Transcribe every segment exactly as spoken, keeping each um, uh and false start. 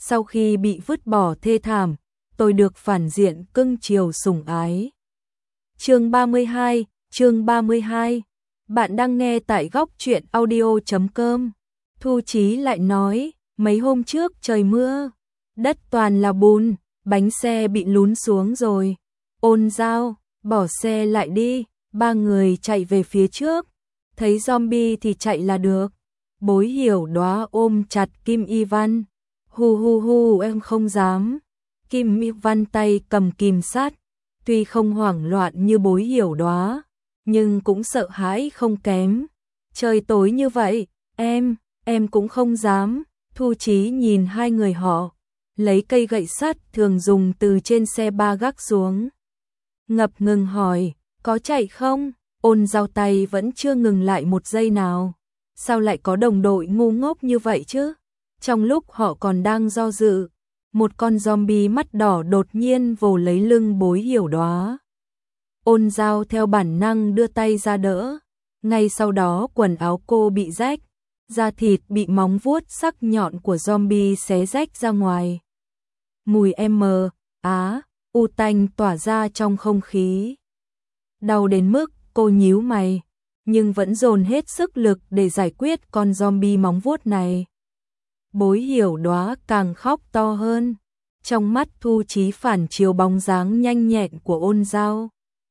sau khi bị vứt bỏ thê thảm, tôi được phản diện cưng chiều sủng ái. Chương ba mươi hai, chương ba mươi hai. Bạn đang nghe tại góc truyện audio chấm com. Thu Chí lại nói, mấy hôm trước trời mưa, đất toàn là bùn, bánh xe bị lún xuống rồi. Ôn Giao, bỏ xe lại đi, ba người chạy về phía trước, thấy zombie thì chạy là được. Bối Hiểu Đóa ôm chặt Kim Y Văn, hu hu hu em không dám. Kim Y Văn tay cầm kìm sát, tuy không hoảng loạn như Bối Hiểu Đóa, nhưng cũng sợ hãi không kém. Trời tối như vậy, em, em cũng không dám. Thu Chí nhìn hai người họ, lấy cây gậy sắt thường dùng từ trên xe ba gác xuống. Ngập ngừng hỏi, có chạy không? Ôn Giao tay vẫn chưa ngừng lại một giây nào. Sao lại có đồng đội ngu ngốc như vậy chứ? Trong lúc họ còn đang do dự, một con zombie mắt đỏ đột nhiên vồ lấy lưng Bối Hiểu Đóa. Ôn Giao theo bản năng đưa tay ra đỡ, ngay sau đó quần áo cô bị rách, da thịt bị móng vuốt sắc nhọn của zombie xé rách ra ngoài. Mùi M, á, u tanh tỏa ra trong không khí. Đau đến mức cô nhíu mày, nhưng vẫn dồn hết sức lực để giải quyết con zombie móng vuốt này. Bối Hiểu Đóa càng khóc to hơn, trong mắt Thu Chí phản chiếu bóng dáng nhanh nhẹn của Ôn Giao.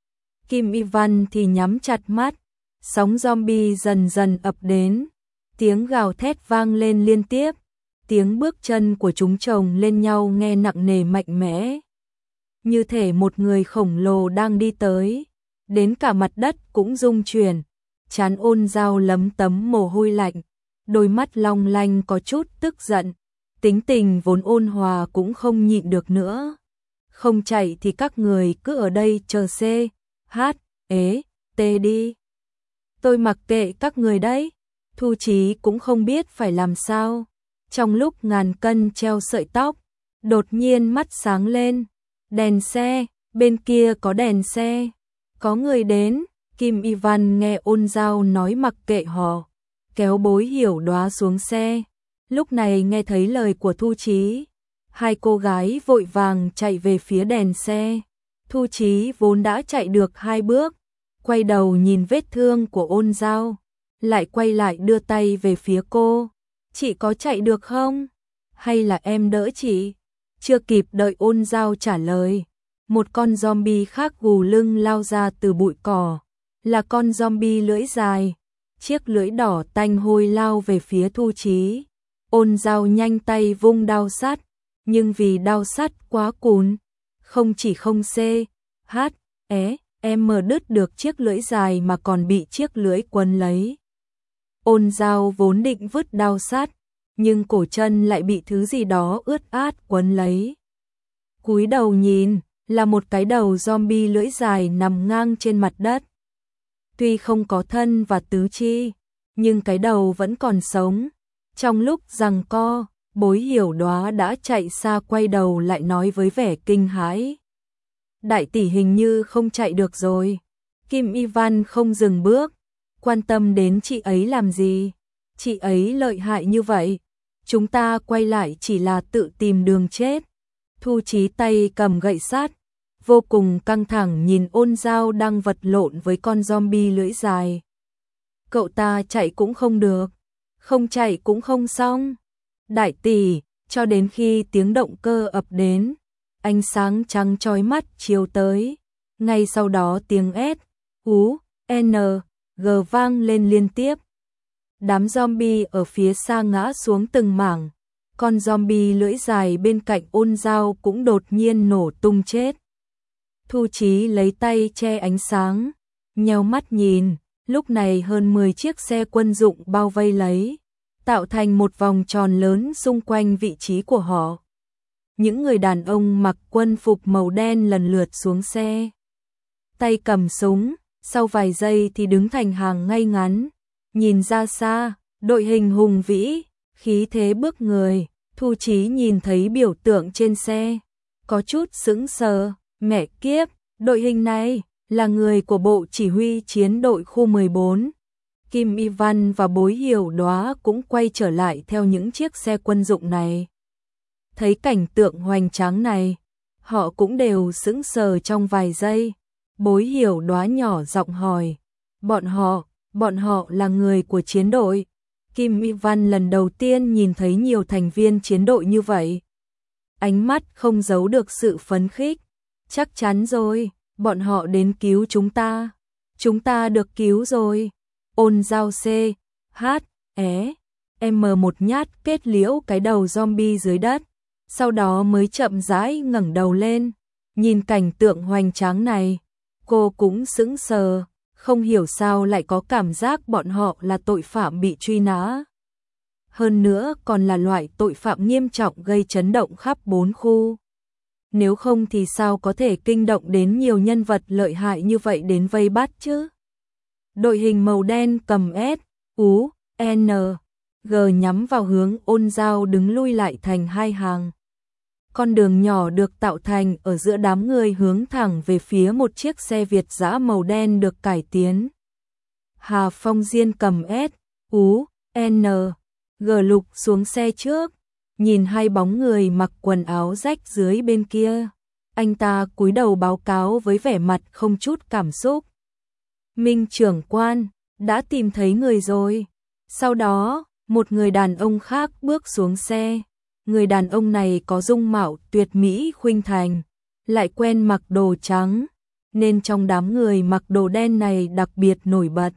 Kim Y Văn thì nhắm chặt mắt, sóng zombie dần dần ập đến, tiếng gào thét vang lên liên tiếp, tiếng bước chân của chúng chồng lên nhau nghe nặng nề mạnh mẽ. Như thể một người khổng lồ đang đi tới, đến cả mặt đất cũng rung chuyển. Trán Ôn Giao lấm tấm mồ hôi lạnh, đôi mắt long lanh có chút tức giận, tính tình vốn ôn hòa cũng không nhịn được nữa. Không chạy thì các người cứ ở đây chờ C, H, ế, T đi. Tôi mặc kệ các người đấy. Thu Chí cũng không biết phải làm sao. Trong lúc ngàn cân treo sợi tóc, đột nhiên mắt sáng lên. Đèn xe, bên kia có đèn xe. Có người đến. Kim Y Văn nghe Ôn Giao nói mặc kệ họ, kéo Bối Hiểu Đóa xuống xe. Lúc này nghe thấy lời của Thu Chí, hai cô gái vội vàng chạy về phía đèn xe. Thu Chí vốn đã chạy được hai bước, quay đầu nhìn vết thương của Ôn Giao, lại quay lại đưa tay về phía cô. Chị có chạy được không? Hay là em đỡ chị? Chưa kịp đợi Ôn Giao trả lời, một con zombie khác gù lưng lao ra từ bụi cỏ. Là con zombie lưỡi dài, chiếc lưỡi đỏ tanh hôi lao về phía Thu Chí. Ôn Giao nhanh tay vung đao sắt, nhưng vì đao sắt quá cùn, không chỉ không C, H, é, M đứt được chiếc lưỡi dài mà còn bị chiếc lưỡi quấn lấy. Ôn Giao vốn định vứt đao sắt, nhưng cổ chân lại bị thứ gì đó ướt át quấn lấy. Cúi đầu nhìn, là một cái đầu zombie lưỡi dài nằm ngang trên mặt đất. Tuy không có thân và tứ chi, nhưng cái đầu vẫn còn sống. Trong lúc giằng co, Bối Hiểu Đóa đã chạy xa quay đầu lại nói với vẻ kinh hãi. Đại tỷ hình như không chạy được rồi. Kim Y Văn không dừng bước, quan tâm đến chị ấy làm gì? Chị ấy lợi hại như vậy, chúng ta quay lại chỉ là tự tìm đường chết. Thu Chí tay cầm gậy sắt, vô cùng căng thẳng nhìn Ôn Giao đang vật lộn với con zombie lưỡi dài. Cậu ta chạy cũng không được, không chạy cũng không xong. Đại tỷ, cho đến khi tiếng động cơ ập đến, ánh sáng trắng chói mắt chiếu tới, ngay sau đó tiếng S, U, N, G vang lên liên tiếp. Đám zombie ở phía xa ngã xuống từng mảng, con zombie lưỡi dài bên cạnh Ôn Giao cũng đột nhiên nổ tung chết. Thu Chí lấy tay che ánh sáng, nheo mắt nhìn, lúc này hơn mười chiếc xe quân dụng bao vây lấy, tạo thành một vòng tròn lớn xung quanh vị trí của họ. Những người đàn ông mặc quân phục màu đen lần lượt xuống xe, tay cầm súng, sau vài giây thì đứng thành hàng ngay ngắn, nhìn ra xa, đội hình hùng vĩ, khí thế bước người. Thu Chí nhìn thấy biểu tượng trên xe, có chút sững sờ, mẹ kiếp, đội hình này là người của bộ chỉ huy chiến đội khu mười bốn. Kim Y Văn và Bối Hiểu Đóa cũng quay trở lại theo những chiếc xe quân dụng này. Thấy cảnh tượng hoành tráng này, họ cũng đều sững sờ trong vài giây. Bối Hiểu đóa nhỏ giọng hỏi, bọn họ, bọn họ là người của chiến đội. Kim Y Văn lần đầu tiên nhìn thấy nhiều thành viên chiến đội như vậy. Ánh mắt không giấu được sự phấn khích. Chắc chắn rồi, bọn họ đến cứu chúng ta. Chúng ta được cứu rồi. Ôn Giao C, H, É, M một nhát kết liễu cái đầu zombie dưới đất. Sau đó mới chậm rãi ngẩng đầu lên. Nhìn cảnh tượng hoành tráng này, cô cũng sững sờ. Không hiểu sao lại có cảm giác bọn họ là tội phạm bị truy nã. Hơn nữa còn là loại tội phạm nghiêm trọng gây chấn động khắp bốn khu. Nếu không thì sao có thể kinh động đến nhiều nhân vật lợi hại như vậy đến vây bắt chứ? Đội hình màu đen cầm S, U, N, G nhắm vào hướng Ôn Giao đứng lui lại thành hai hàng. Con đường nhỏ được tạo thành ở giữa đám người hướng thẳng về phía một chiếc xe Việt dã màu đen được cải tiến. Hà Phong Diên cầm S, U, N, G lục xuống xe trước, nhìn hai bóng người mặc quần áo rách dưới bên kia. Anh ta cúi đầu báo cáo với vẻ mặt không chút cảm xúc. Minh trưởng quan, đã tìm thấy người rồi. Sau đó, một người đàn ông khác bước xuống xe. Người đàn ông này có dung mạo tuyệt mỹ khuynh thành, lại quen mặc đồ trắng, nên trong đám người mặc đồ đen này đặc biệt nổi bật.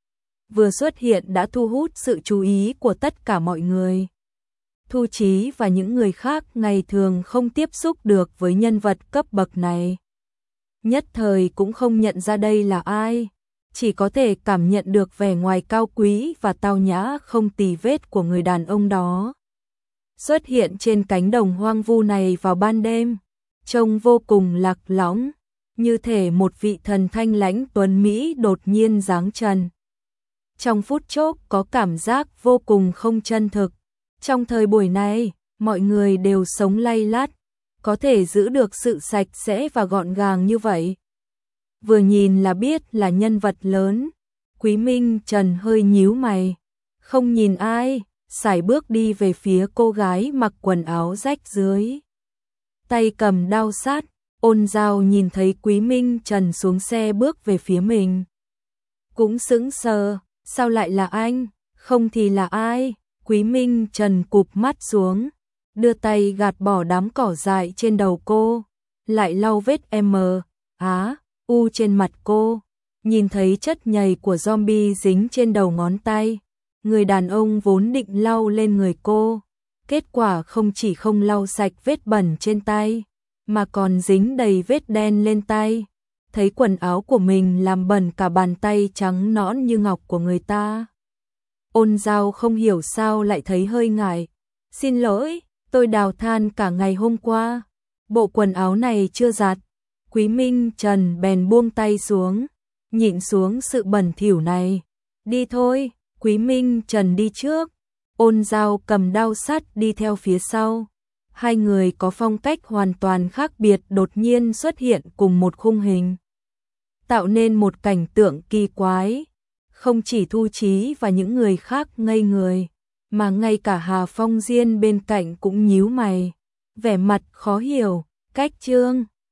Vừa xuất hiện đã thu hút sự chú ý của tất cả mọi người. Thu Chí và những người khác ngày thường không tiếp xúc được với nhân vật cấp bậc này. Nhất thời cũng không nhận ra đây là ai, chỉ có thể cảm nhận được vẻ ngoài cao quý và tao nhã không tì vết của người đàn ông đó. Xuất hiện trên cánh đồng hoang vu này vào ban đêm, trông vô cùng lạc lõng, như thể một vị thần thanh lãnh tuấn Mỹ đột nhiên giáng trần. Trong phút chốc có cảm giác vô cùng không chân thực. Trong thời buổi này, mọi người đều sống lay lắt, có thể giữ được sự sạch sẽ và gọn gàng như vậy. Vừa nhìn là biết là nhân vật lớn. Quý Minh Trần hơi nhíu mày, không nhìn ai, sải bước đi về phía cô gái mặc quần áo rách dưới. Tay cầm đao sát, Ôn Giao nhìn thấy Quý Minh Trần xuống xe bước về phía mình. Cũng sững sờ, sao lại là anh, không thì là ai? Quý Minh Trần cụp mắt xuống, đưa tay gạt bỏ đám cỏ dại trên đầu cô, lại lau vết M, Á, U trên mặt cô, nhìn thấy chất nhầy của zombie dính trên đầu ngón tay. Người đàn ông vốn định lau lên người cô, kết quả không chỉ không lau sạch vết bẩn trên tay, mà còn dính đầy vết đen lên tay. Thấy quần áo của mình làm bẩn cả bàn tay trắng nõn như ngọc của người ta. Ôn Giao không hiểu sao lại thấy hơi ngại. Xin lỗi, tôi đào than cả ngày hôm qua. Bộ quần áo này chưa giặt. Quý Minh Trần bèn buông tay xuống, nhịn xuống sự bẩn thỉu này. Đi thôi, Quý Minh Trần đi trước. Ôn Giao cầm đao sắt đi theo phía sau. Hai người có phong cách hoàn toàn khác biệt đột nhiên xuất hiện cùng một khung hình, tạo nên một cảnh tượng kỳ quái. Không chỉ Thu Chí và những người khác ngây người, mà ngay cả Hà Phong Diên bên cạnh cũng nhíu mày, vẻ mặt khó hiểu. Cách Trương